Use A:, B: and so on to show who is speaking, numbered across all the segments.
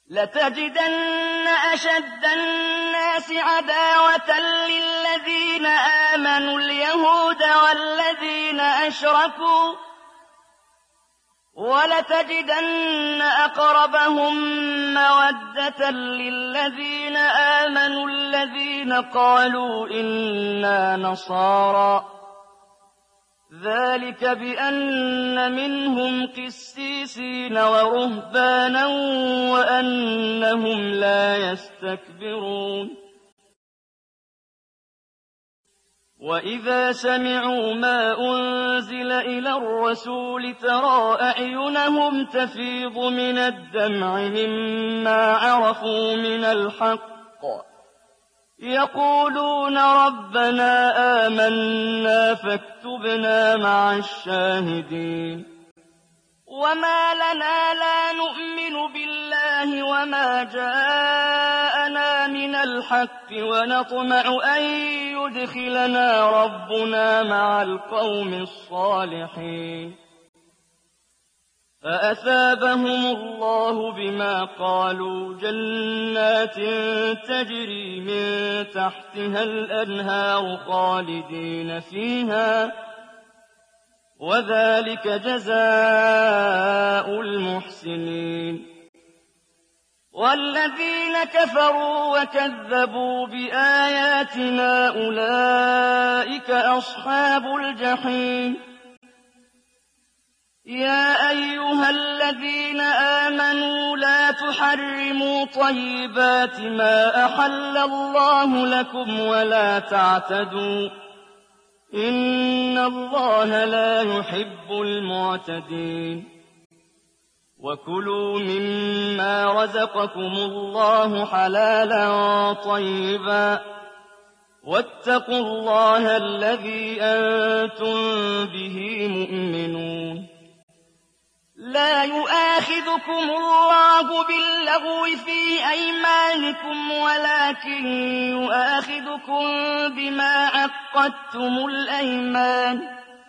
A: لتجدن أشد الناس عداوة للذين آمنوا اليهود والذين أشركوا ولتجدن أقربهم مودة للذين آمنوا الذين قالوا إنا نصارى ذلك بأن منهم قسيسين ورهبانا وأنهم لا يستكبرون وإذا سمعوا ما أنزل إلى الرسول ترى أعينهم تفيض من الدمع مما عرفوا من الحق يقولون ربنا آمنا فاكتبنا مع الشاهدين وما لنا لا نؤمن بالله وما جاءنا من الحق ونطمع أن يدخلنا ربنا مع القوم الصالحين فأثابهم الله بما قالوا جنات تجري من تحتها الأنهار خالدين فيها وذلك جزاء المحسنين والذين كفروا وكذبوا بآياتنا أولئك أصحاب الجحيم يا أيها الذين آمنوا لا تحرموا طيبات ما أحل الله لكم ولا تعتدوا إن الله لا يحب المعتدين وكلوا مما رزقكم الله حلالا طيبا واتقوا الله الذي أنتم به مؤمنون لا يؤاخذكم الله باللغو في أيمانكم ولكن يؤاخذكم بما عقدتم الأيمان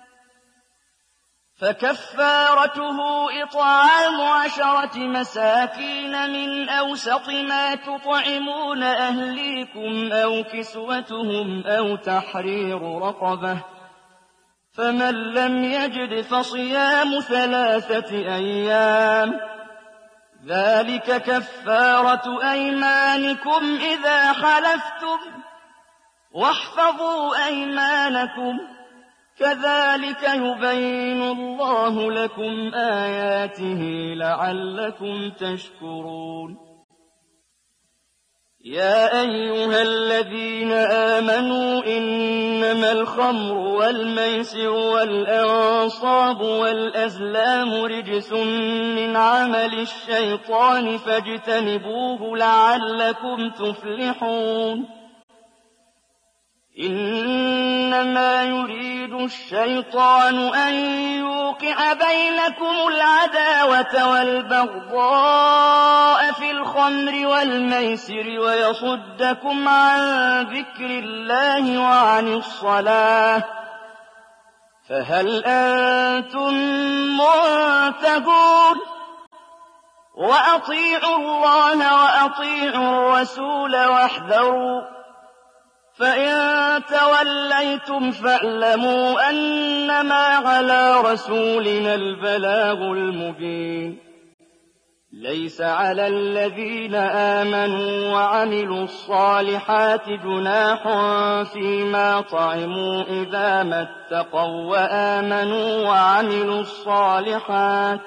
A: فكفارته إطعام 10 مساكين من أوسط ما تطعمون أهليكم أو كسوتهم أو تحرير رقبة فمن لم يجد فصيام 3 أيام ذلك كفارة أيمانكم إذا حلفتم واحفظوا أيمانكم كذلك يبين الله لكم آياته لعلكم تشكرون يا أيها الذين آمنوا إنما الخمر والميسر والأنصاب والأزلام رجس من عمل الشيطان فاجتنبوه لعلكم تفلحون إنما يريد الشيطان أن يوقع بينكم العداوة والبغضاء في الخمر والميسر ويصدكم عن ذكر الله وعن الصلاة فهل أنتم منتهون وأطيعوا الله وأطيعوا الرسول واحذروا فإن توليتم فاعلموا أنما على رسولنا البلاغ المبين ليس على الذين آمنوا وعملوا الصالحات جناح فيما طعموا إذا ما اتقوا وآمنوا وعملوا الصالحات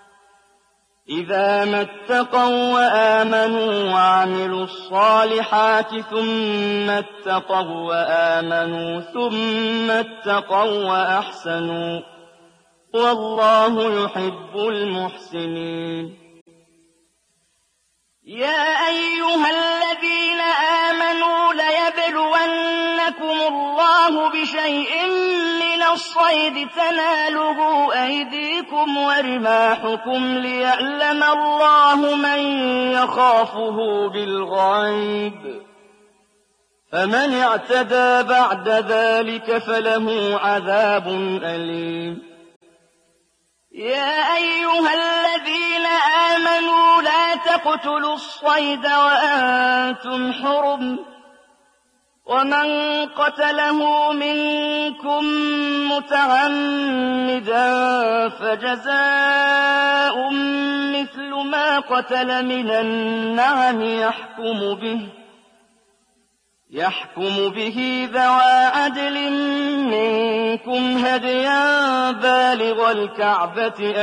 A: ثم اتقوا وآمنوا ثم اتقوا وأحسنوا والله يحب المحسنين يا أيها الذين آمنوا ليبلونكم الله بشيء من الصيد تناله أيديكم ورماحكم ليعلم الله من يخافه بالغيب فمن اعتدى بعد ذلك فله عذاب أليم يا أيها الذين آمنوا لا تقتلوا الصيد وأنتم حرم ومن قتله منكم متعمدا فجزاء مثل ما قتل من النعم يحكم به ذوى عدل منكم هديا بالغ الكعبة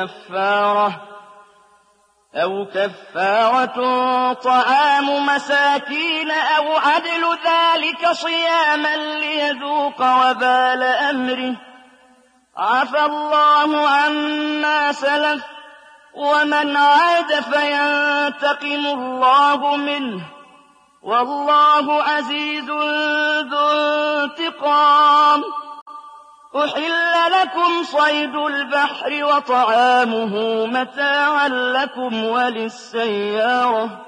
A: أو كفارة طعام مساكين أو عدل ذلك صياما ليذوق وبال أمره عفى الله عما سلف ومن عاد فينتقم الله منه والله عزيز ذو انتقام. أحل لكم صيد البحر وطعامه متاعا لكم وللسيارة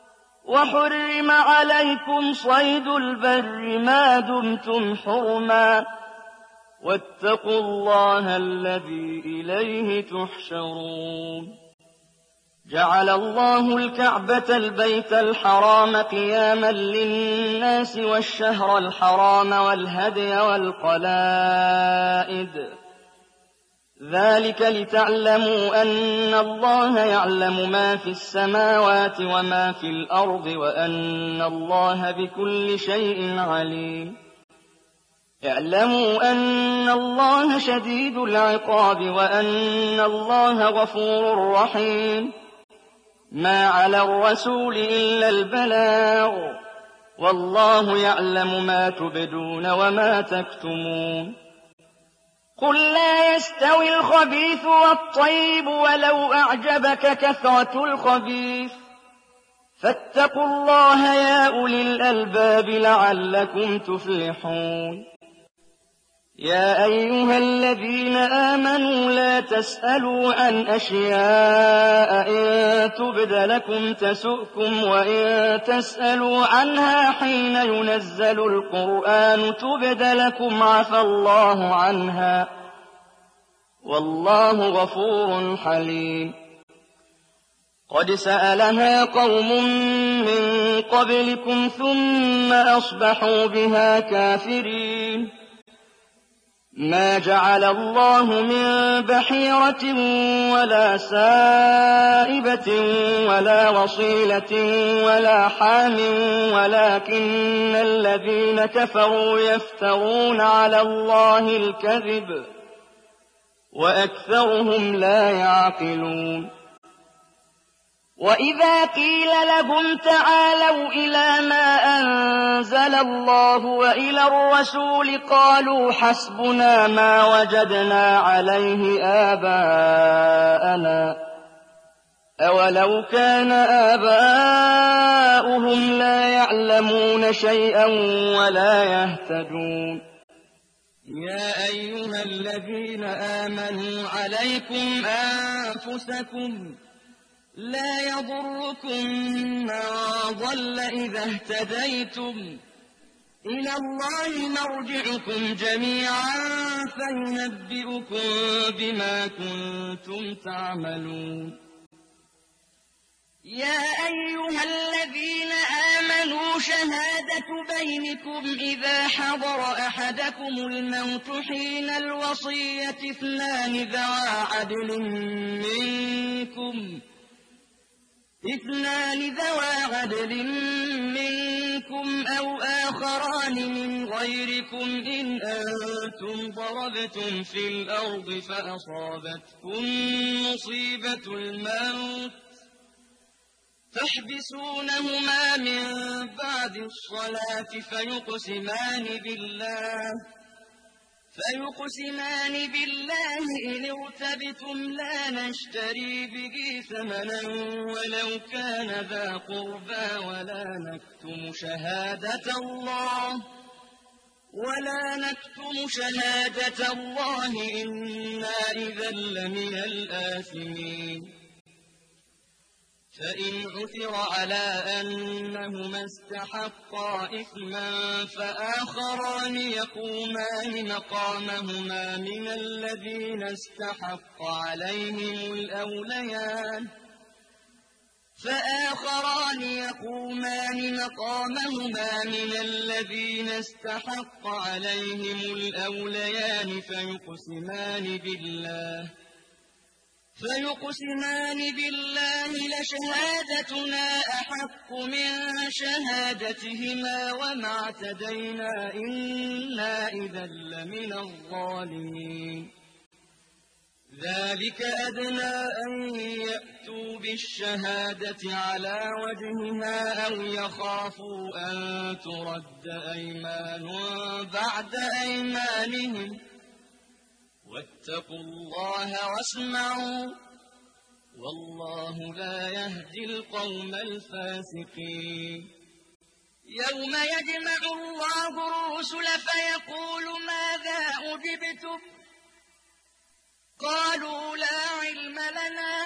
A: وحرم عليكم صيد البر ما دمتم حرما واتقوا الله الذي إليه تحشرون. جعل الله الكعبة البيت الحرام قياما للناس والشهر الحرام والهدي والقلائد ذلك لتعلموا أن الله يعلم ما في السماوات وما في الأرض وأن الله بكل شيء عليم. اعلموا أن الله شديد العقاب وأن الله غفور رحيم. ما على الرسول إلا البلاغ والله يعلم ما تبدون وما تكتمون. قل لا يستوي الخبيث والطيب ولو أعجبك كثرة الخبيث فاتقوا الله يا أولي الألباب لعلكم تفلحون. يا أيها الذين آمنوا لا تسألوا عن أشياء إن تبد لكم تسؤكم وإن تسألوا عنها حين ينزل القرآن تبد لكم عفى الله عنها والله غفور حليم. قد سألها قوم من قبلكم ثم أصبحوا بها كافرين. ما جعل الله من بحيرة ولا سائبة ولا وصيلة ولا حام ولكن الذين كفروا يفترون على الله الكذب وأكثرهم لا يعقلون. وإذا قيل لهم تعالوا إلى ما أنزل الله وإلى الرسول قالوا حسبنا ما وجدنا عليه آباءنا أولو كان آباؤهم لا يعلمون شيئا ولا يهتدون. يا أيها الذين آمنوا عليكم أنفسكم لا يضركم من ضل إذا اهتديتم إلى الله مرجعكم جميعا فينبئكم بما كنتم تعملون. يا أيها الذين آمنوا شهادة بينكم إذا حضر أحدكم الموت حين الوصية اثنان ذوى عدل منكم أو آخران من غيركم إن أنتم ضربتم في الأرض فأصابتكم مصيبة الموت تحبسونهما من بعد الصلاة فيقسمان بالله إن ارتبتم لا نشتري به ثمنا ولو كان ذا قربى ولا نكتم شهادة الله إنا إذا لمن الآثمين. فإن عثر على أنهما استحقا إثما فآخران يقومان مقامهما من الذين استحق عليهم الأوليان يقومان مقامهما من الذين استحق عليهم الأوليان فيقسمان بالله لشهادتنا أحق من شهادتهما وما اعتدينا إنا إذا لمن الظالمين ذلك أدنى أن يأتوا بالشهادة على وجهها أو يخافوا أن ترد أيمان بعد أيمانهم واتقوا الله واسمعوا والله لا يهدي القوم الفاسقين يوم يجمع الله الرسل فيقول ماذا أجبتم قالوا لا علم لنا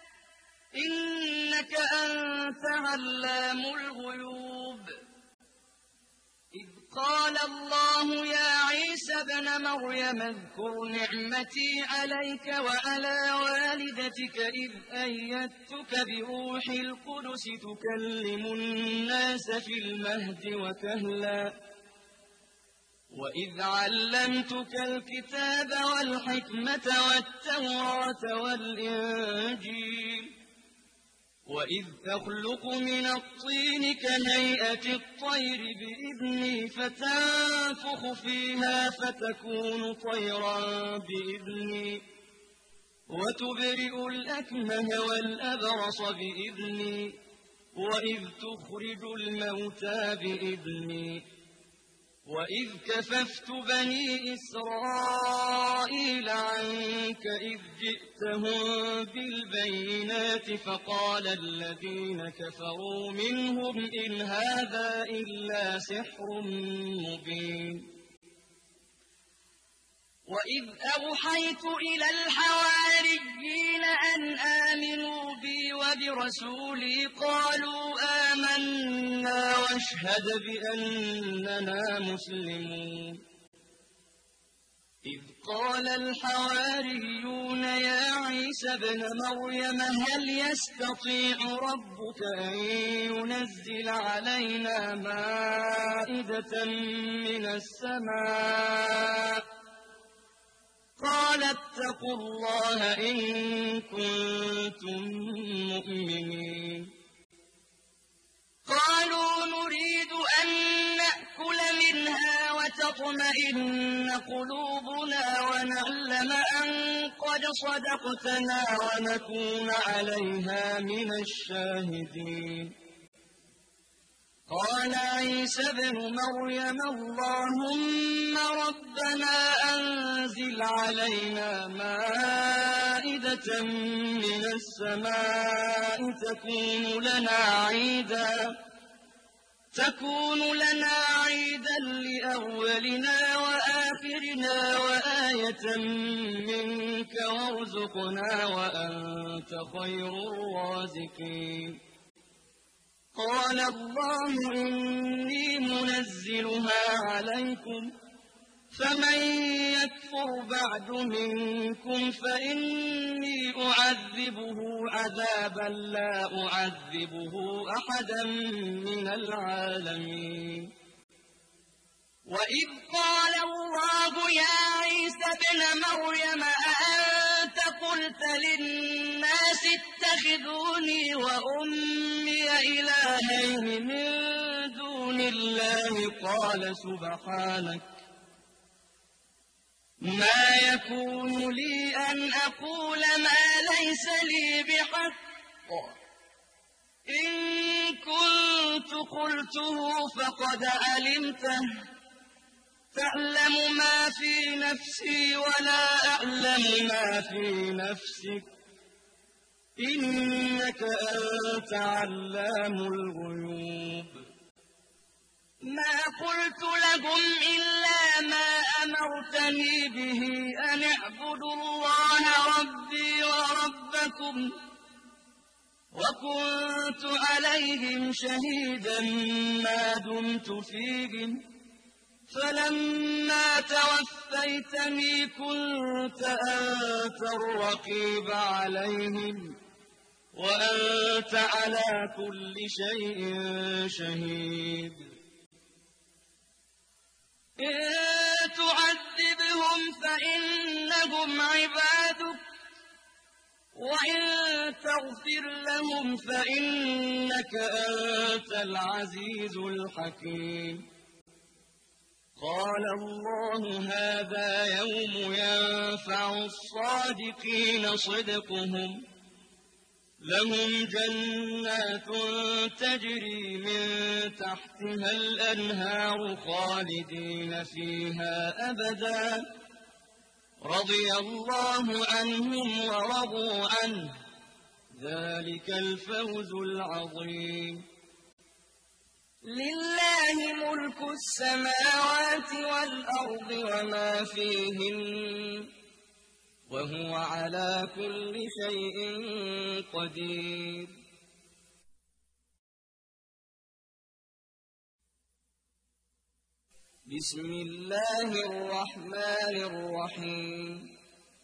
A: إنك أنت علام الغيوب إذ قال الله يا عيسى ابن مريم اذكر نعمتي عليك وعلى والدتك إذ أيدتك بروح القدس تكلم الناس في المهد وكهلا وإذ علمتك الكتاب والحكمة والتوراة والإنجيل وإذ تخلق من الطين كهيئة الطير بإذني فتنفخ فيها فتكون طيرا بإذني وتبرئ الأكمه والأبرص بإذني وإذ تخرج الموتى بإذني وإذ كففت بني إسرائيل عنك إذ جئتهم بالبينات فقال الذين كفروا منهم إن هذا إلا سحر مبين وإذ أوحيت إلى الحواريين أن آمنوا بي وبرسولي قالوا آمنا واشهد بأننا مسلمون إذ قال الحواريون يا عيسى ابن مريم هل يستطيع ربك أن ينزل علينا مائدة من السماء قال اتقوا الله إن كنتم مؤمنين قالوا نريد أن نأكل منها وتطمئن قلوبنا ونعلم أن قد صدقتنا ونكون عليها من الشاهدين قال عيسى ابن مريم اللهم ربنا أنزل علينا مائدة من السماء تكون لنا عيدا لأولنا وآخرنا وآية منك وارزقنا وأنت خير الرازقين قال الله إني منزلها عليكم فمن يكفر بعد منكم فإني أعذبه عذابا لا أعذبه أحدا من العالمين وإذ قال الله يا عيسى ابن مريم أأنت قلت للناس اتخذوني وأمي إلهين من دون الله قال سبحانك ما يكون لي أن أقول ما ليس لي بحق إن كنت قلته فقد علمته تعلم ما في نفسي ولا أعلم ما في نفسك إنك أنت علام الغيوب ما قلت لهم إلا ما أمرتني به أن اعبدوا الله ربي وربكم وكنت عليهم شهيدا ما دمت فيهم فلما توفيتني كنت أنت الرقيب عليهم وأنت على كل شيء شهيد إن تعذبهم فإنهم عبادك وإن تغفر لهم فإنك أنت العزيز الحكيم قال الله هذا يوم ينفع الصادقين صدقهم لهم جنات تجري من تحتها الأنهار خالدين فيها أبدا رضي الله عنهم ورضوا عنه ذلك الفوز العظيم لله ملك السماوات والأرض وما فيهن وهو على كل شيء قدير بسم الله الرحمن الرحيم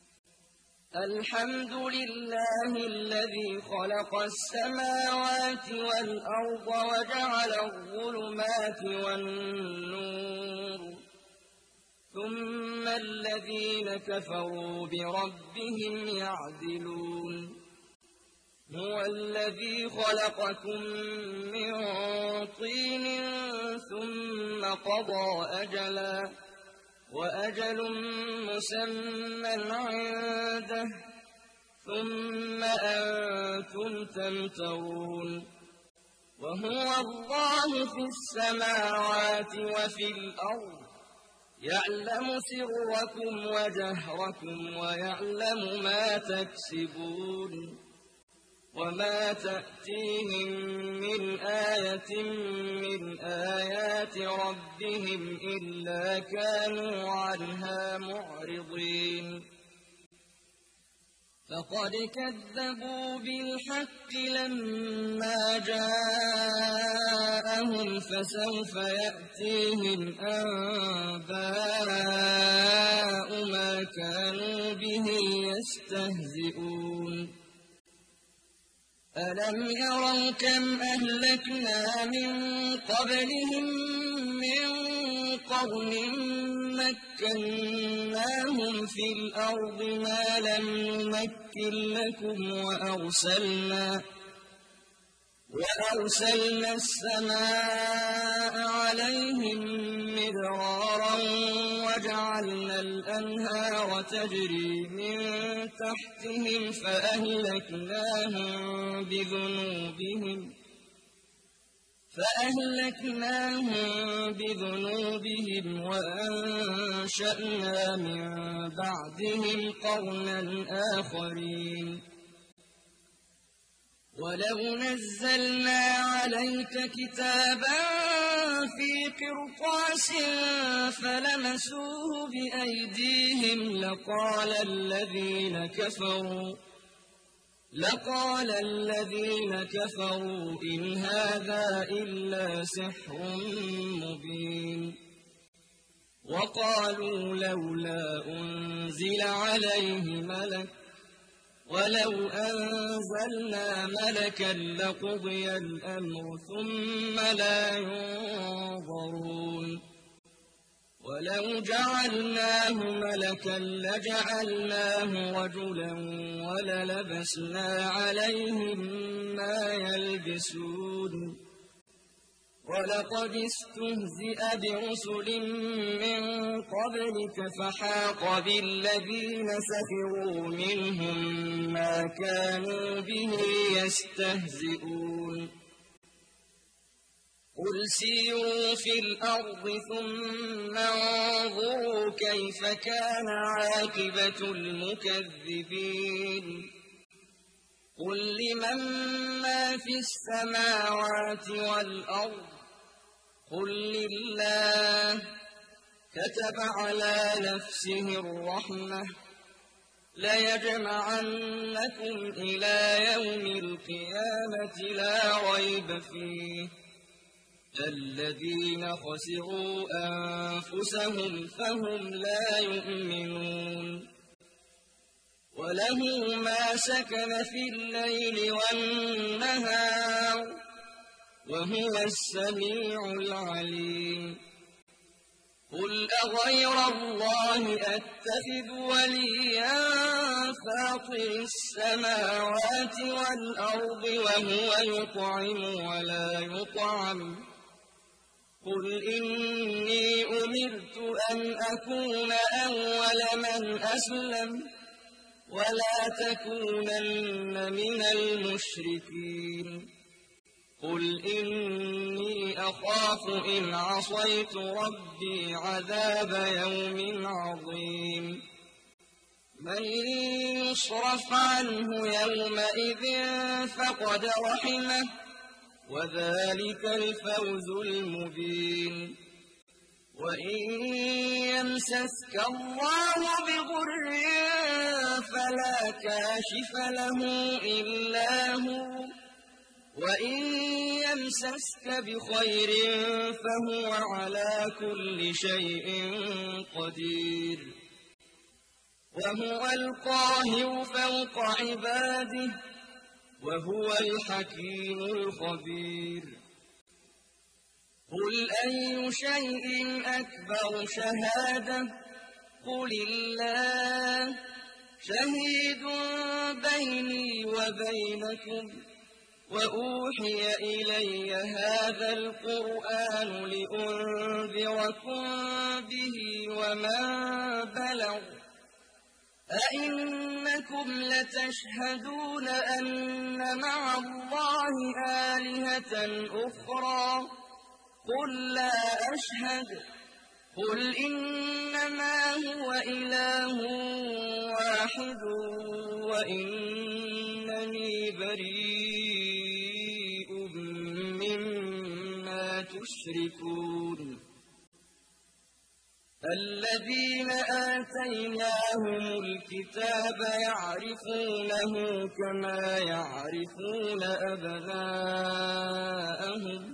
A: الحمد لله الذي خلق السماوات والأرض وجعل الظلمات والنور ثم الذين كفروا بربهم يعدلون هو الذي خلقكم من طين ثم قضى أجلا وأجل مسمى عنده ثم أنتم تمترون وهو الله في السماوات وفي الأرض يعلم سركم وجهركم ويعلم ما تكسبون وما تأتيهم من آية من آيات ربهم إلا كانوا عنها معرضين فقد كذبوا بالحق لما جاءهم فسوف يأتيهم أنباء ما كانوا به يستهزئون ألم يروا كم أهلكنا من قبلهم من قرن مكناهم في الأرض ما لم نمكن لكم وأرسلنا السماء عليهم مدرارا وجعلنا الأنهار تجري من تحتهم فأهلكناهم بذنوبهم وأنشأنا من بعدهم قرنا آخرين ولو نزلنا عليك كتابا في قرطاس فلمسوه بأيديهم لقال الذين كفروا إن هذا إلا سحر مبين وقالوا لولا أنزل عليه ملك ولو أنزلنا ملكا لقضي الأمر ثم لا ينظرون ولو جعلناه ملكا لجعلناه رجلا وللبسنا عليهم ما يلبسون ولقد استهزئ برسل من قبلك فحاق بالذين سخروا منهم ما كانوا به يستهزئون قل سيروا في الأرض ثم انظروا كيف كان عاقبة المكذبين قل لمن ما في السماوات والأرض قل لله كتب على نفسه الرحمة ليجمعنكم إلى يوم القيامة لا ريب فيه الذين خسروا أنفسهم فهم لا يؤمنون وله ما سكن في الليل والنهار وهو السميع العليم قل أغير الله أتخذ وليا فاطر السماوات والأرض وهو يطعم ولا يطعم قل إني أمرت أن أكون أول من أسلم ولا تكونن من المشركين قل إني أخاف إن عصيت ربي عذاب يوم عظيم من يصرف عنه يومئذ فقد رحمه وذلك الفوز المبين وإن يمسسك الله بضر فلا كاشف له إلا هو وإن يمسسك بخير فهو على كل شيء قدير وهو القاهر فوق عباده وهو الحكيم الخبير قل أي شيء أكبر شهادة قل الله شهيد بيني وبينكم وأوحي إلي هذا القرآن لأنذركم به ومن بلغ أئنكم لتشهدون أن مع الله آلهة أخرى قل لا أشهد قل إنما هو إله واحد وإنني بريء مما تشركون الذين آتيناهم الكتاب يعرفونه كما يعرفون أبناءهم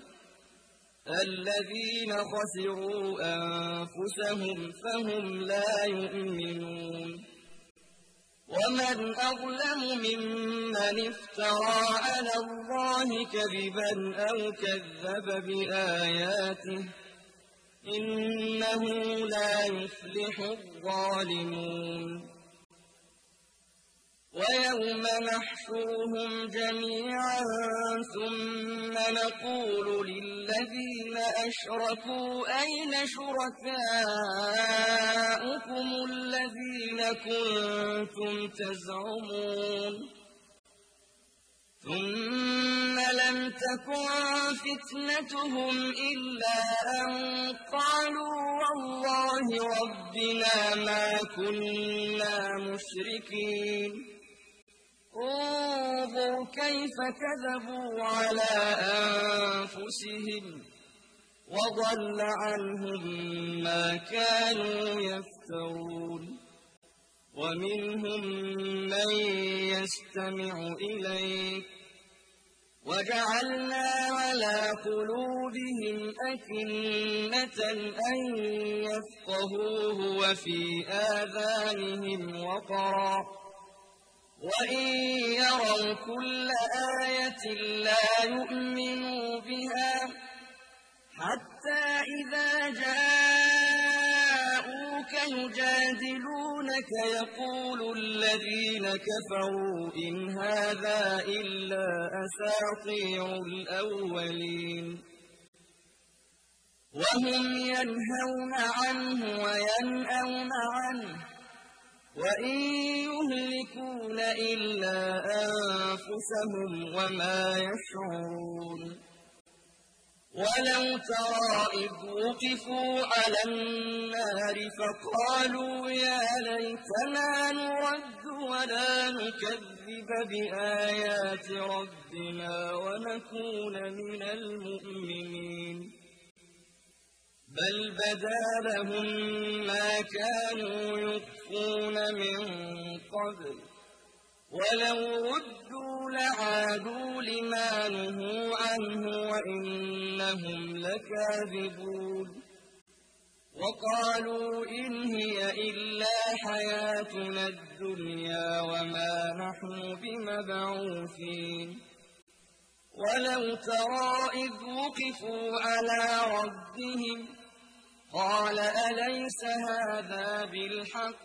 A: الذين خسروا أنفسهم فهم لا يؤمنون ومن أظلم ممن افترى على الله كذبا أو كذب بآياته إنه لا يفلح الظالمون ويوم نحشرهم جميعا ثم نقول للذين أشركوا أين شركاؤكم الذين كنتم تزعمون ثم لم تكن فتنتهم إلا أن قالوا والله ربنا ما كنا مشركين انظر كيف كذبوا على أنفسهم وضل عنهم ما كانوا يفترون ومنهم من يستمع إليك وجعلنا على قلوبهم أكنة أن يفقهوه وفي آذانهم وقرا وإن يروا كل آية لا يؤمنوا بها حتى إذا جاءوك يجادلونك يقول الذين كفروا إن هذا إلا أساطير الأولين وهم ينهون عنه وينأون عنه وإن يهلكون إلا أنفسهم وما يشعرون ولو ترى إذ وقفوا على النار فقالوا يا ليتنا نرد ولا نكذب بآيات ربنا ونكون من المؤمنين بل بدا لهم ما كانوا يخفون من قبل ولو ردوا لعادوا لما نهوا عنه وإنهم لكاذبون وقالوا إن هي إلا حياتنا الدنيا وما نحن بمبعوثين ولو ترى إذ وقفوا على ربهم قال أليس هذا بالحق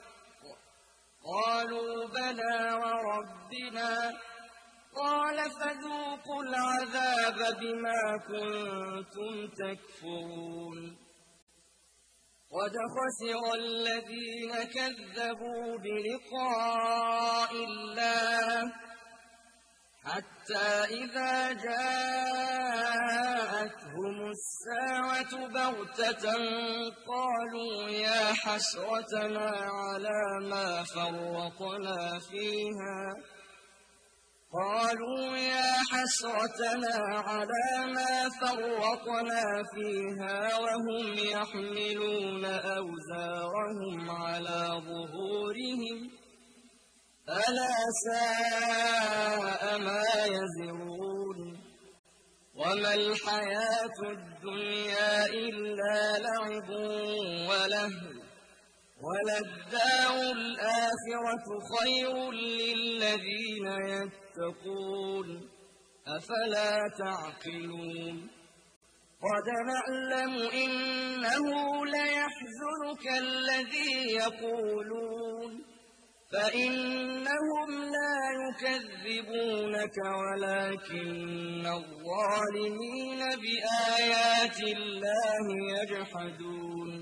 A: قالوا بلى وربنا قال فذوقوا العذاب بما كنتم تكفرون قد خسر الذين كذبوا بلقاء الله حتى إذا جاءتهم الساعة بغتة قالوا يا حسرتنا على ما فرطنا فيها وهم يحملون أوزارهم على ظهورهم ألا ساء ما يزرون وما الحياة الدنيا إلا لعب ولهو وللدار الآخرة خير للذين يتقون أفلا تعقلون قد نعلم إنه ليحزنك الذي يقولون فإنهم لا يكذبونك ولكن الظالمين بآيات الله يجحدون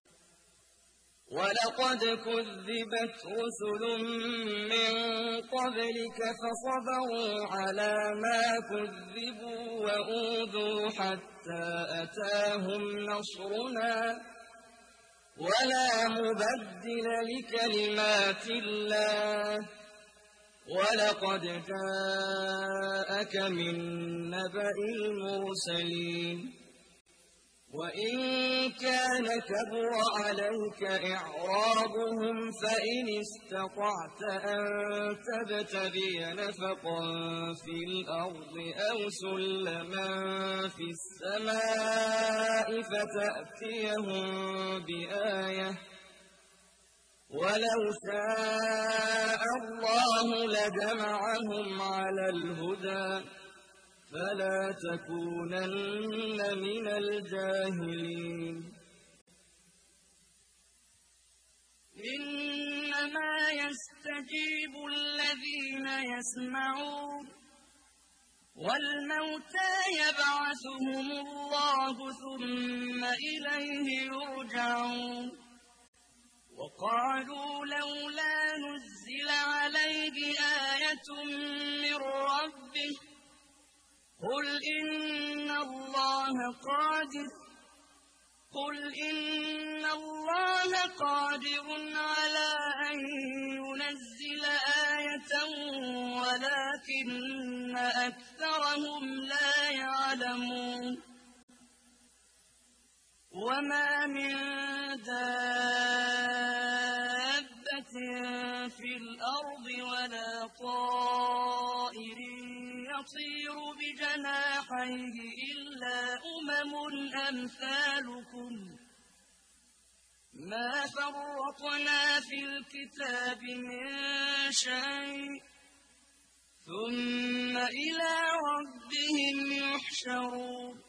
A: ولقد كذبت رسل من قبلك فصبروا على ما كذبوا وأوذوا حتى أتاهم نصرنا ولا مبدل لكلمات الله ولقد جاءك من نبأ المرسلين وإن كان كبر عليك إعراضهم فإن استطعت أن تبتغي نفقا في الأرض أو سلما في السماء فتأتيهم بآية ولو شاء الله لجمعهم على الهدى فلا تكونن من الجاهلين إنما يستجيب الذين يسمعون والموتى يبعثهم الله ثم إليه يرجعون وقالوا لولا نزل عليه آية من ربه قل إن الله قادر على أن ينزل آية ولكن أكثرهم لا يعلمون وما من دابة في الأرض ولا طائر يطير بجناحيه إلا أمثالكم ما فرطنا في الكتاب من شيء ثم إلى ربهم يحشرون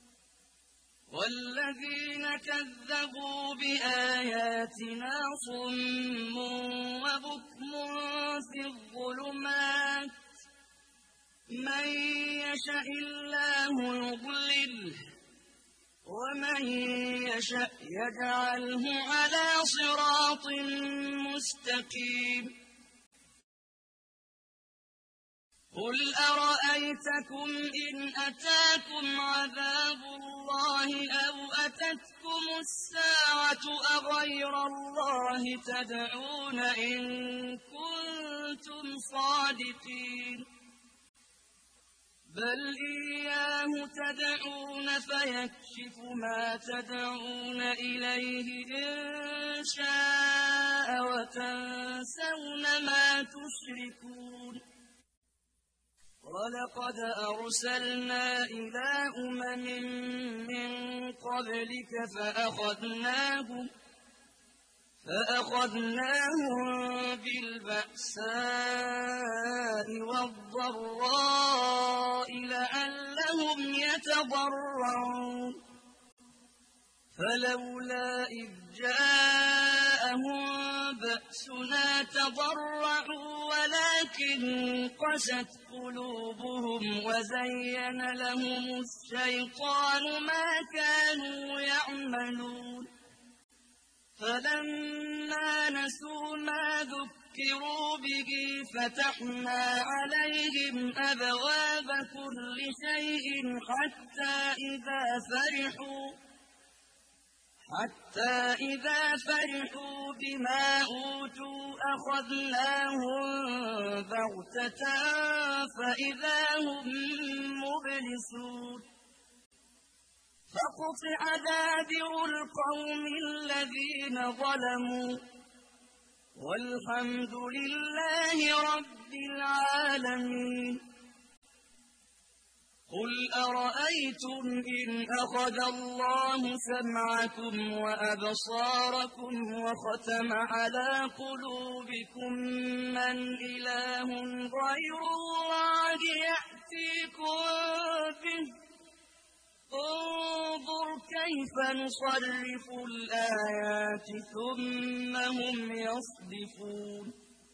A: والذين كذبوا بآياتنا صم وبكم في الظلمات من يشاء الله يضلله ومن يشاء يجعله على صراط مستقيم قل أرأيتكم إن أتاكم عذاب الله أو أتتكم الساعة أغير الله تدعون إن كنتم صادقين بل إياه تدعون فيكشف ما تدعون إليه إن شاء وتنسون ما تشركون وَلَقَدْ أَرْسَلْنَا إِلَىٰ أُمَمٍ مِّن قَبْلِكَ فَأَخَذْنَاهُم بِالْبَأْسَاءِ وَالضَّرَّاءِ لَعَلَّهُمْ يَتَضَرَّعُونَ فَلَوْلَا إِذْ جَاءَهُم بَأْسُنَا تَضَرَّعُوا وَلَٰكِن قَسَتْ قُلُوبُهُمْ وَزَيَّنَ لَهُمُ الشَّيْطَانُ مَا كَانُوا يَعْمَلُونَ فَلَمَّا نَسُوا مَا ذُكِّرُوا بِهِ فَتَحْنَا عَلَيْهِمْ أَبْوَابَ كُلِّ شَيْءٍ حَتَّىٰ إِذَا فَرِحُوا بِمَا أُوتُوا أَخَذْنَاهُم بَغْتَةً فَإِذَا هُم مُّبْلِسُونَ فَقُطِعَ دَابِرُ الْقَوْمِ الَّذِينَ ظَلَمُوا وَالْحَمْدُ لِلَّهِ رَبِّ الْعَالَمِينَ قُلْ أَرَأَيْتُمْ إِنْ أَخَذَ اللَّهُ سَمْعَكُمْ وَأَبْصَارَكُمْ وَخَتَمَ عَلَىٰ قُلُوبِكُم مَّنْ إِلَٰهٌ غَيْرُ اللَّهِ يَأْتِيكُم بِهِ ۗ انظُرْ كَيْفَ نُصَرِّفُ الْآيَاتِ ثُمَّ هُمْ يَصْدِفُونَ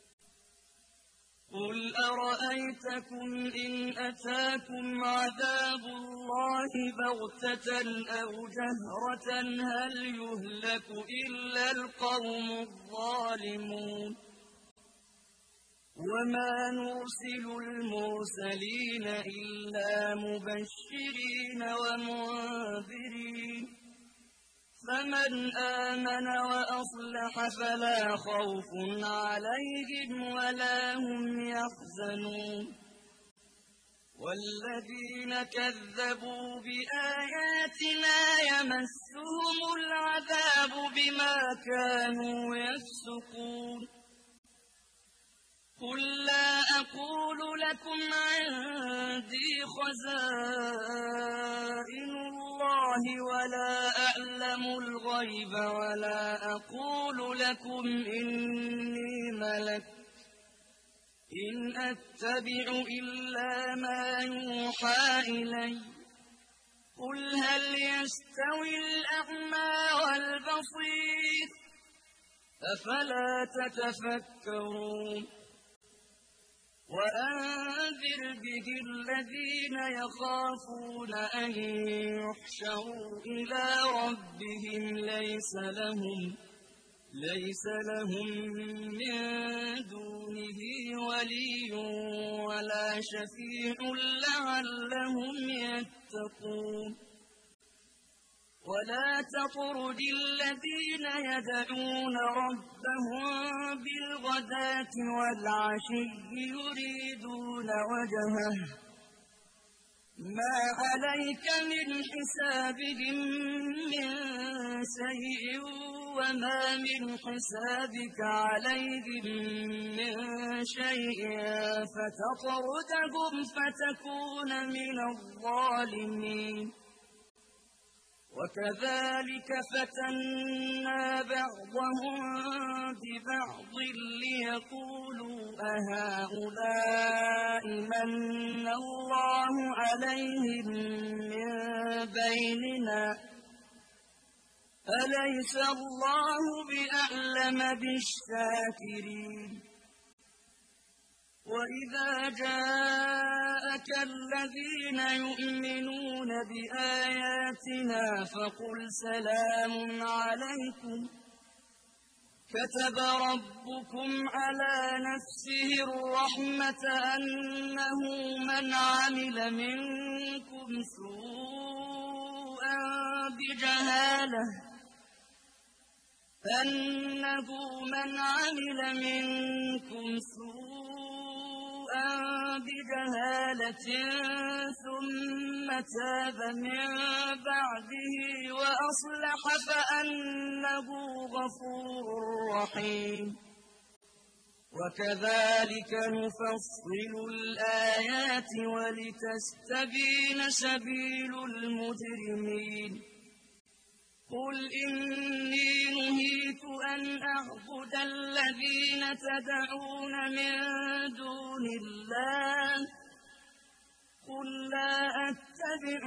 A: قُلْ أَرَأَيْتَكُمْ إِنْ أَتَاكُمْ عَذَابُ اللَّهِ بَغْتَةً أَوْ جَهْرَةً هَلْ يُهْلَكُ إِلَّا الْقَوْمُ الظَّالِمُونَ وَمَا نُرْسِلُ الْمُرْسَلِينَ إِلَّا مُبَشِّرِينَ وَمُنذِرِينَ فَمَنْ آمَنَ وَأَصْلَحَ فَلَا خَوْفٌ عَلَيْهِمْ وَلَا هُمْ يَحْزَنُونَ وَالَّذِينَ كَذَّبُوا بِآيَاتِنَا يَمَسُّهُمُ الْعَذَابُ بِمَا كَانُوا يَفْسُقُونَ قُل لَّا أَقُولُ لَكُمْ عِندِي خَزَائِنُ اللَّهِ وَلَا أَعْلَمُ الْغَيْبَ وَلَا أَقُولُ لَكُمْ إِنِّي مَلَكٌ إِنْ أَتَّبِعُ إِلَّا مَا يُوحَىٰ إِلَيَّ قُلْ هَلْ يَسْتَوِي الْأَعْمَىٰ وَالْبَصِيرُ أَفَلَا تَتَفَكَّرُونَ وَأَنذِرْ بِهِ الَّذِينَ يَخَافُونَ أَن يُحْشَرُوا إِلَىٰ رَبِّهِمْ لَيْسَ لَهُم مِّن دُونِهِ وَلِيٌّ وَلَا شَفِيعٌ لَّعَلَّهُمْ يَتَّقُونَ وَلَا تَطْرُدِ الَّذِينَ يَدْعُونَ رَبَّهُم بِالْغَدَاةِ وَالْعَشِيِّ يُرِيدُونَ وَجْهَهُ ۖ مَا عَلَيْكَ مِنْ حِسَابِهِم مِّن شَيْءٍ وَمَا مِنْ حِسَابِكَ عَلَيْهِم مِّن شَيْءٍ فَتَطْرُدَهُمْ فَتَكُونَ مِنَ الظَّالِمِينَ وَكَذَٰلِكَ فَتَنَّا بَعْضَهُم بِبَعْضٍ لِّيَقُولُوا أَهَٰؤُلَاءِ مَنَّ اللَّهُ عَلَيْهِم مِّن بَيْنِنَا ۗ أَلَيْسَ اللَّهُ بِأَعْلَمَ بِالشَّاكِرِينَ وَإِذَا جَاءَكَ الَّذِينَ يُؤْمِنُونَ بِآيَاتِنَا فَقُلْ سَلَامٌ عَلَيْكُمْ ۖ كَتَبَ رَبُّكُمْ عَلَىٰ نَفْسِهِ الرَّحْمَةَ أَنَّهُ مَنْ عَمِلَ مِنكُمْ سُوءًا بِجَهَالَةٍ ثُمَّ تَابَ مِن بَعْدِهِ وَأَصْلَحَ فَأَنَّهُ غَفُورٌ رَّحِيمٌ وكذلك نفصل الآيات ولتستبين سبيل المجرمين قل إني نهيت أن أعبد الذين تدعون من دون الله قل لا أتبع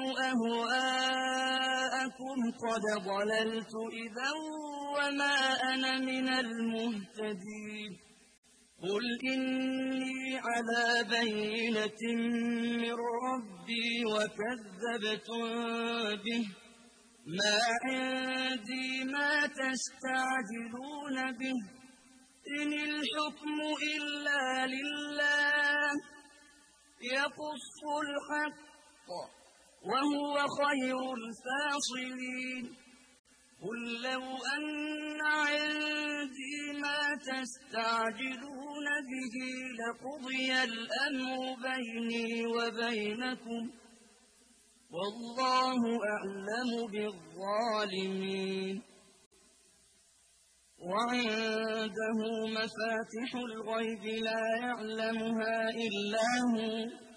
A: أهواءكم قد ضللت إذا وما أنا من المهتدين قل إني على بينة من ربي وكذبتم به ما عندي ما تستعجلون به إن الحكم إلا لله يقص الحق وهو خير الفاصلين قل لو أن عندي ما تستعجلون به لقضي الأمر بيني وبينكم والله أعلم بالظالمين وعنده مفاتح الغيب لا يعلمها إلا هو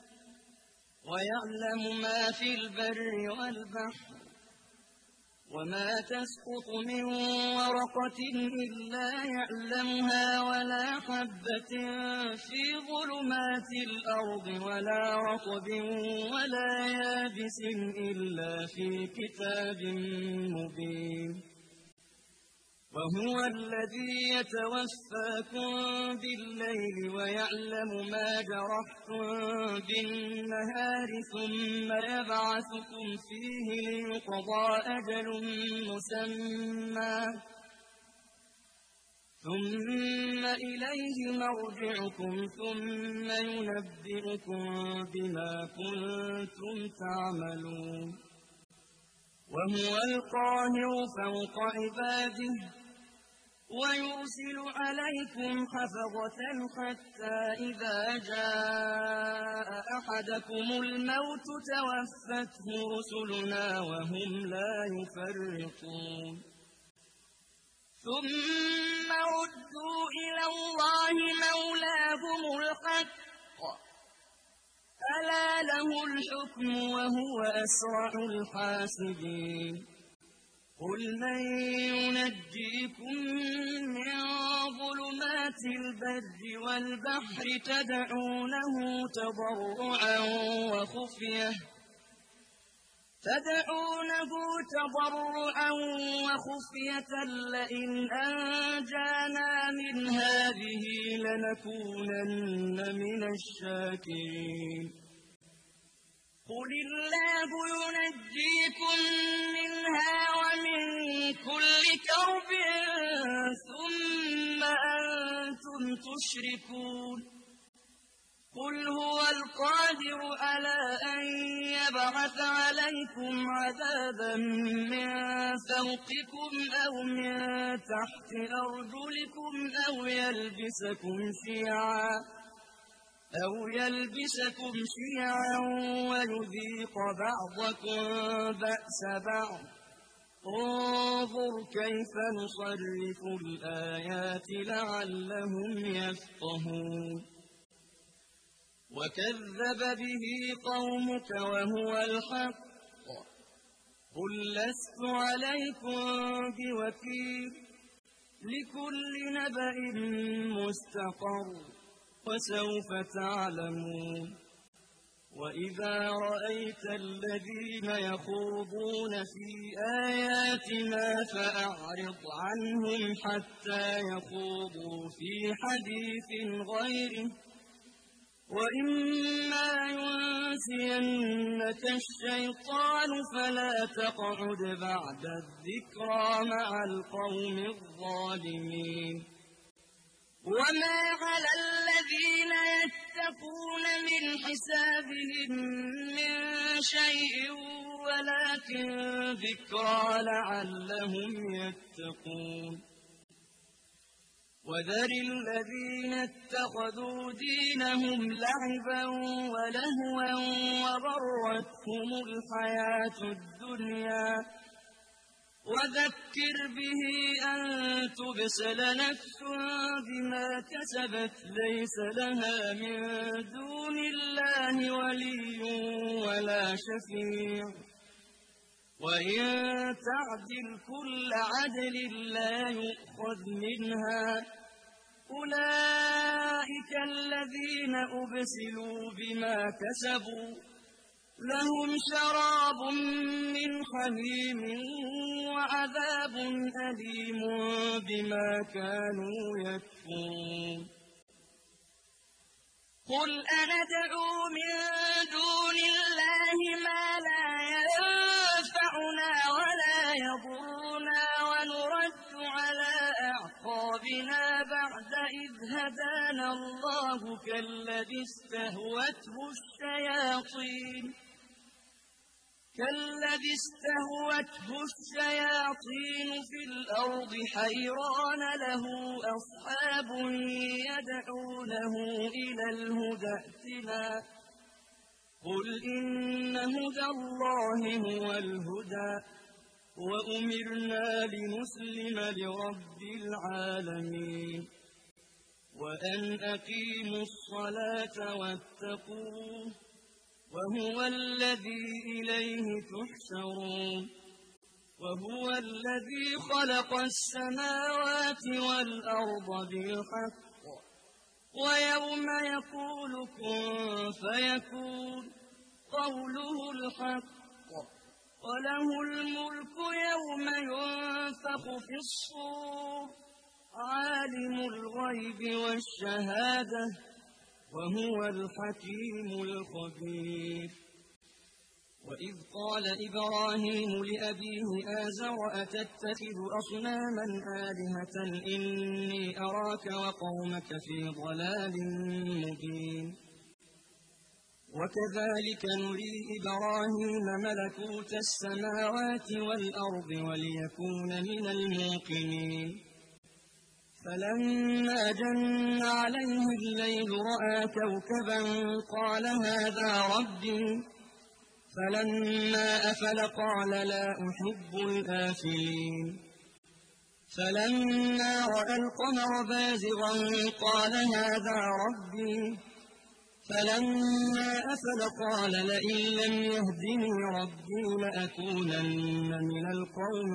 A: ويعلم ما في البر والبحر وما تسقط من ورقة إلا يعلمها ولا حبة في ظلمات الأرض ولا رطب ولا يابس إلا في كتاب مبين وهو الذي يتوفاكم بالليل ويعلم ما جرحتم بالنهار ثم يبعثكم فيه ليقضى أجل مسمى ثم إليه مرجعكم ثم ينبئكم بما كنتم تعملون وهو القاهر فوق عباده ويرسل عليكم حفظة حتى إذا جاء أحدكم الموت توفته رسلنا وهم لا يفرطون ثم ردوا إلى الله مولاهم الحق ألا له الحكم وهو أسرع الحاسبين قل من ينجيكم من ظلمات البر والبحر تدعونه تضرعا وخفية لئن أنجانا من هذه لنكونن من الشاكرين قل الله ينجيكم منها ومن كل كرب ثم أنتم تشركون قل هو القادر على أن يبعث عليكم عذابا من فوقكم أو من تحت أرجلكم أو يلبسكم شيعا ويذيق بعضكم بأس بعض انظر كيف نصرف الآيات لعلهم يفقهون وكذب به قومك وهو الحق قل لست عليكم بوكيل لكل نبأ مستقر وسوف تعلمون وإذا رأيت الذين يخوضون في آياتنا فأعرض عنهم حتى يخوضوا في حديث غيره وإما ينسينك الشيطان فلا تقعد بعد الذكرى مع القوم الظالمين وما على الذين يتقون من حسابهم من شيء ولكن ذكرى لعلهم يتقون وذر الذين اتخذوا دينهم لعبا ولهوا وغرتهم الحياة الدنيا وذكر به أن تبسل نفس بما كسبت ليس لها من دون الله ولي ولا شفيع وإن تعدل كل عدل لا يؤخذ منها أولئك الذين أبسلوا بما كسبوا لهم شراب من حميم وعذاب أليم بما كانوا يكفرون قل أندعو من دون الله ما لا ينفعنا ولا يضرنا ونرد على أعقابنا بعد إذ هدانا الله كالذي استهوته الشياطين في الأرض حيران له أصحاب يدعونه إلى الهدى ائتنا قل إن هدى الله هو الهدى وأمرنا لنسلم لرب العالمين وأن أقيموا الصلاة واتقوه وهو الذي إليه تحشرون وهو الذي خلق السماوات والأرض بالحق ويوم يقول كن فيكون قوله الحق وله الملك يوم ينفخ في الصور عالم الغيب والشهادة وهو الحكيم الخبير وإذ قال إبراهيم لأبيه آزر أتتخذ أصناما آلهة إني أراك وقومك في ضلال مبين وكذلك نري إبراهيم ملكوت السماوات والأرض وليكون من الموقنين فلما جن عليه الليل رأى كوكبا قال هذا ربي فلما أفل قال لا أحب الآفلين فلما رأى القمر بازغا قال هذا ربي فلما أفل قال لئن لم يهدني ربي لأكونن من القوم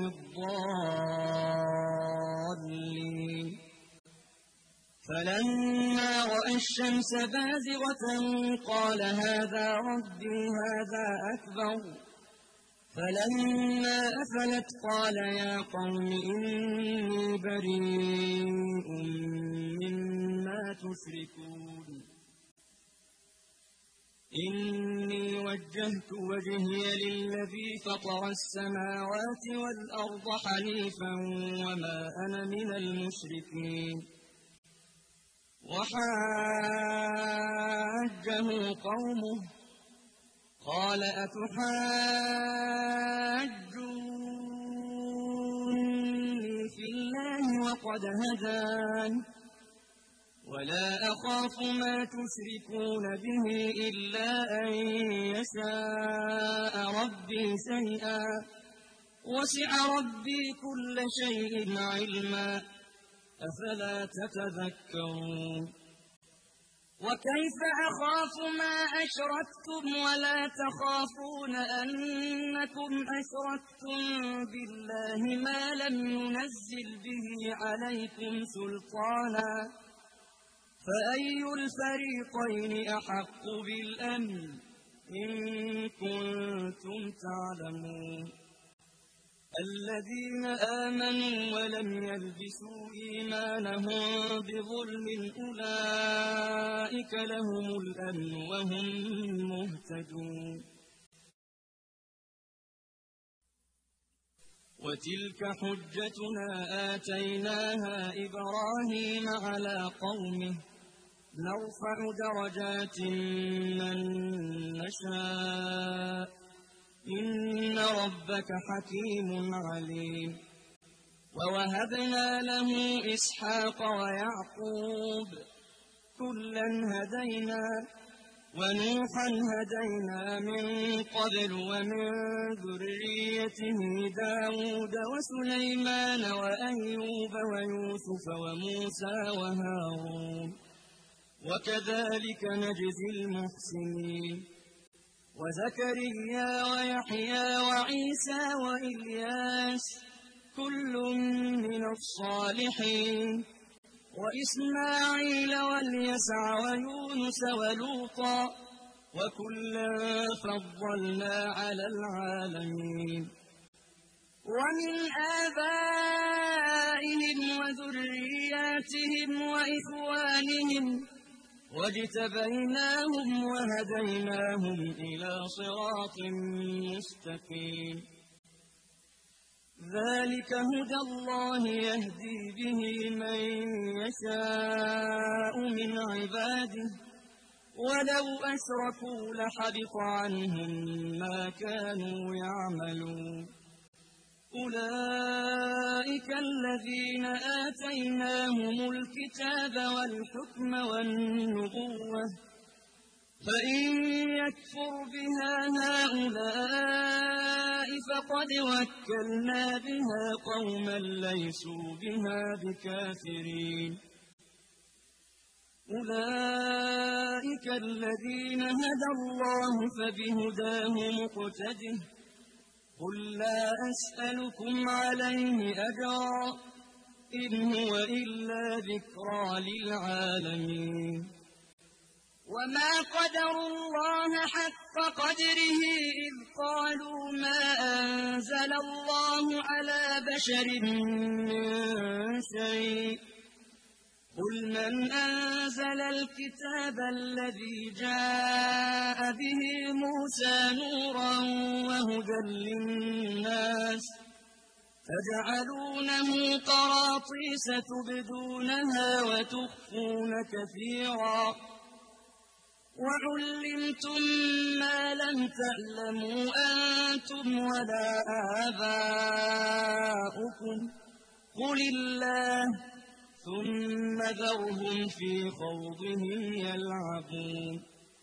A: الضالين فلما رأى الشمس بازغة قال هذا ربي هذا أكبر فلما أفلت قال يا قوم إني بريء مما تشركون إني وجهت وجهي للذي فطر السماوات والأرض حنيفا وما أنا من المشركين وحاجه قومه قال أتحاجوني في الله وقد هدان ولا أخاف ما تشركون به إلا أن يشاء ربي شيئا وسع ربي كل شيء علما أفلا تتذكرون وكيف أخاف ما أشركتم ولا تخافون أنكم أشركتم بالله ما لم ينزل به عليكم سلطانا فأي الفريقين أحق بالأمن إن كنتم تعلمون الذين آمنوا ولم يلبسوا إيمانهم بظلم أولئك لهم الأمن وهم مهتدون وتلك حجتنا آتيناها إبراهيم على قومه نرفع درجات من نشاء إن ربك حكيم عليم ووهبنا له إسحاق ويعقوب كلا هدينا ونوحا هدينا من قبل ومن ذريته داود وسليمان وأيوب ويوسف وموسى وهارون وكذلك نجزي المحسنين وزكريا ويحيى وعيسى وإلياس كل من الصالحين وإسماعيل واليسع ويونس ولوطا وكلا فضلنا على العالمين ومن آبائهم وذرياتهم وإخوانهم واجتبيناهم وهديناهم إلى صراط مستقيم ذلك هدى الله يهدي به من يشاء من عباده ولو أشركوا لحبط عنهم ما كانوا يعملون أولئك الذين آتيناهم الكتاب والحكم والنبوة فإن يكفر بها هؤلاء فقد وكلنا بها قوما ليسوا بها بكافرين أولئك الذين هدى الله فبهداه مقتده قل لا أسألكم عليه أجرا إن هو إلا ذكرى للعالمين وما قدروا الله حق قدره إذ قالوا ما أنزل الله على بشر من شيء قل من أنزل الكتاب الذي جاء به موسى نورا وهدى للناس تجعلونه قراطيس تبدونها وتخفون كثيرا وعلمتم ما لم تعلموا أنتم ولا آباؤكم قل الله ثم ذرهم في خوضهم يلعبون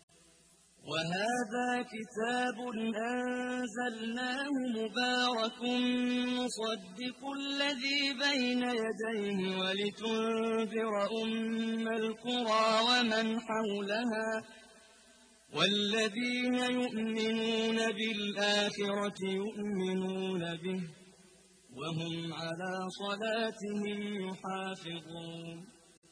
A: وهذا كتاب أنزلناه مبارك مصدق الذي بين يديه ولتنذر أم القرى ومن حولها والذين يؤمنون بالآخرة يؤمنون به وهم على صلاتهم يحافظون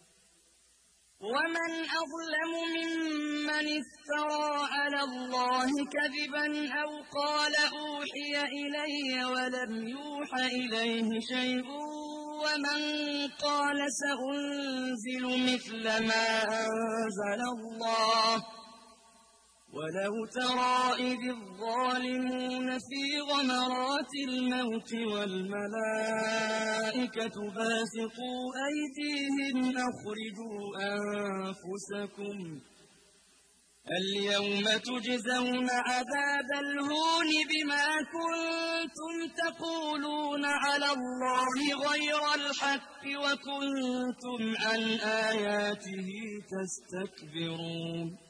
A: ومن أظلم ممن افترى على الله كذبا أو قال أوحي إلي ولم يوح إليه شيء ومن قال سأنزل مثل ما أنزل الله ولو ترى إذ الظالمون في غمرات الموت والملائكة باسطوا أيديهم أخرجوا أنفسكم اليوم تجزون عذاب الهون بما كنتم تقولون على الله غير الحق وكنتم عن آياته تستكبرون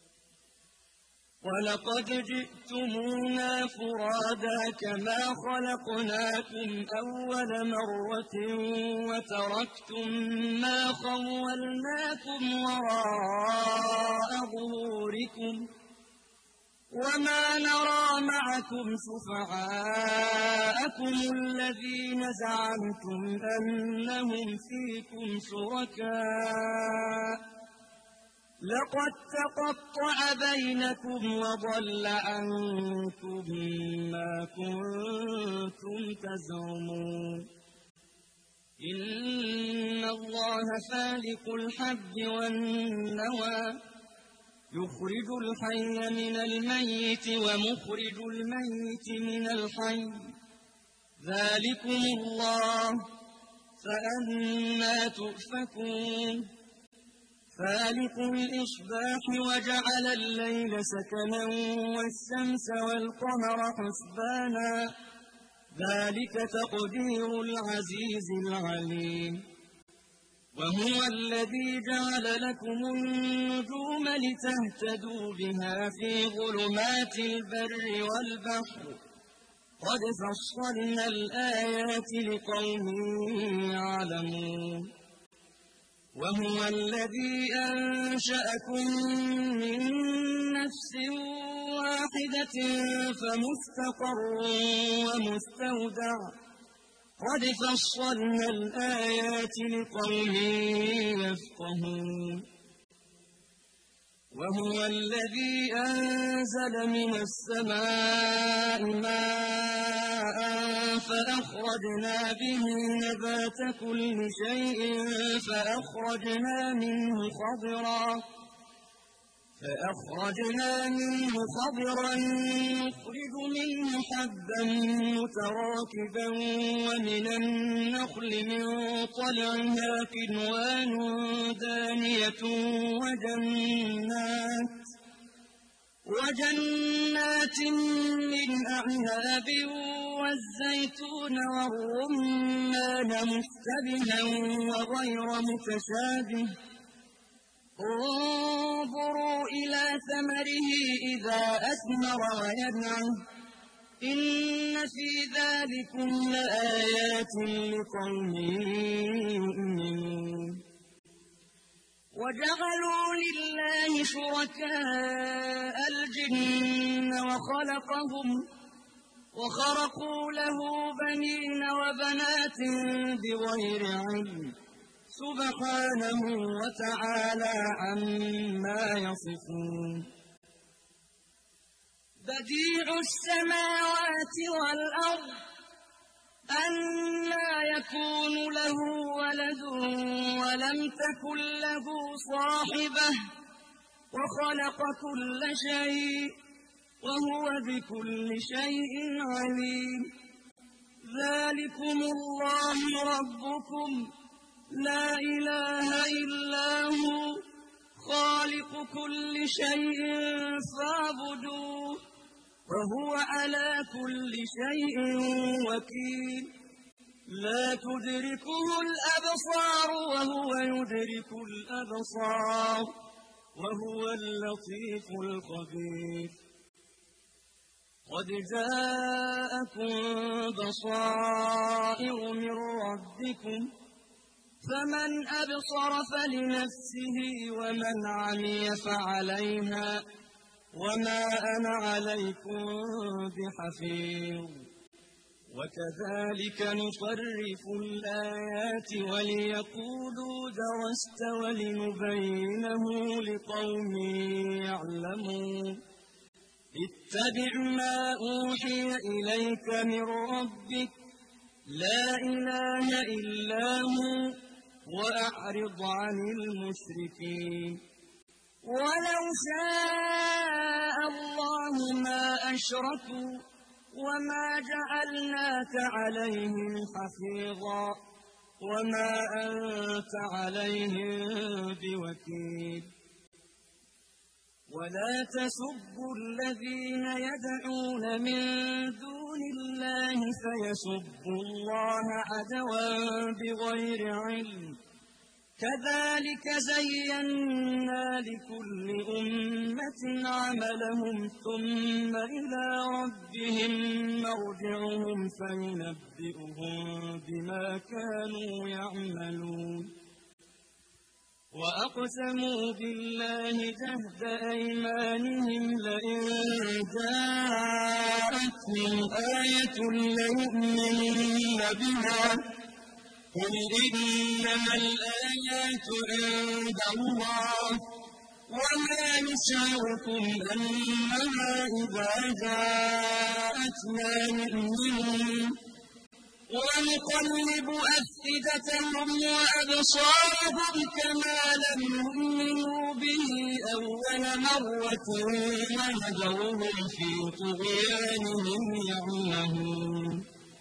A: ولقد جئتمونا فرادا كما خلقناكم أول مرة وتركتم ما خولناكم وراء ظهوركم وما نرى معكم شفعاءكم الذين زعمتم أنهم فيكم شركاء لقد تقطع بينكم وضل عنكم ما كنتم تزعمون إن الله فالق الحب والنوى يخرج الحي من الميت ومخرج الميت من الحي ذلكم الله فأنى تؤفكون فالق الإصباح وجعل الليل سكنا والشمس والقمر حسبانا ذلك تقدير العزيز العليم وهو الذي جعل لكم النجوم لتهتدوا بها في ظلمات البر والبحر قد فصلنا الآيات لقوم يعلمون وهو الذي أنشأكم من نفس واحدة فمستقر ومستودع قد فصلنا الآيات لقوم يفقهون وهو الذي أنزل من السماء ماء فأخرجنا به نبات كل شيء فأخرجنا منه خضرا نخرج منه حبا متراكبا ومن النخل من طلعها كنوان دانية وجنات من أعناب والزيتون والرمان مشتبها وغير متشابه انظروا إلى ثمره إذا أثمر وينعه إن في ذلكم لآيات لقوم يؤمنون وجعلوا لله شركاء الجن وخرقوا له بنين وبنات بغير علم سبحانه وتعالى عما يصفون بديع السماوات والأرض أنى يكون له ولد ولم تكن له صاحبة وخلق كل شيء وهو بكل شيء عليم ذلكم الله ربكم لا إله إلا هو خالق كل شيء فاعبدوه وهو على كل شيء وكيل لا تدركه الأبصار وهو يدرك الأبصار وهو اللطيف الخبير قد جاءكم بصائر من ربكم فمن أبصر فلنفسه ومن عمي فعليها وما أنا عليكم بحفيظ وكذلك نصرف الآيات وليقولوا درست ولنبينه لقوم يعلمون اتبع ما أوحي إليك من ربك لا إله إلا هو وأعرض عن المشركين ولو شاء الله ما أشركوا وما جعلناك عليهم حفيظا وما أنت عليهم بوكيل ولا تسبوا الذين يدعون من دون الله فيسبوا الله عدوا بغير علم كذلك زينا لكل أمة عملهم ثم إلى ربهم مرجعهم فينبئهم بما كانوا يعملون وأقسموا بالله جهد أيمانهم لئن جاءتهم آية ليؤمنن بها قل إنما الآيات عند الله وما يشعركم أنها إذا جاءت لا يؤمنون ونقلب أفئدتهم وأبصارهم كما لم يؤمنوا به أول مرة ونذرهم في طغيانهم يعمهون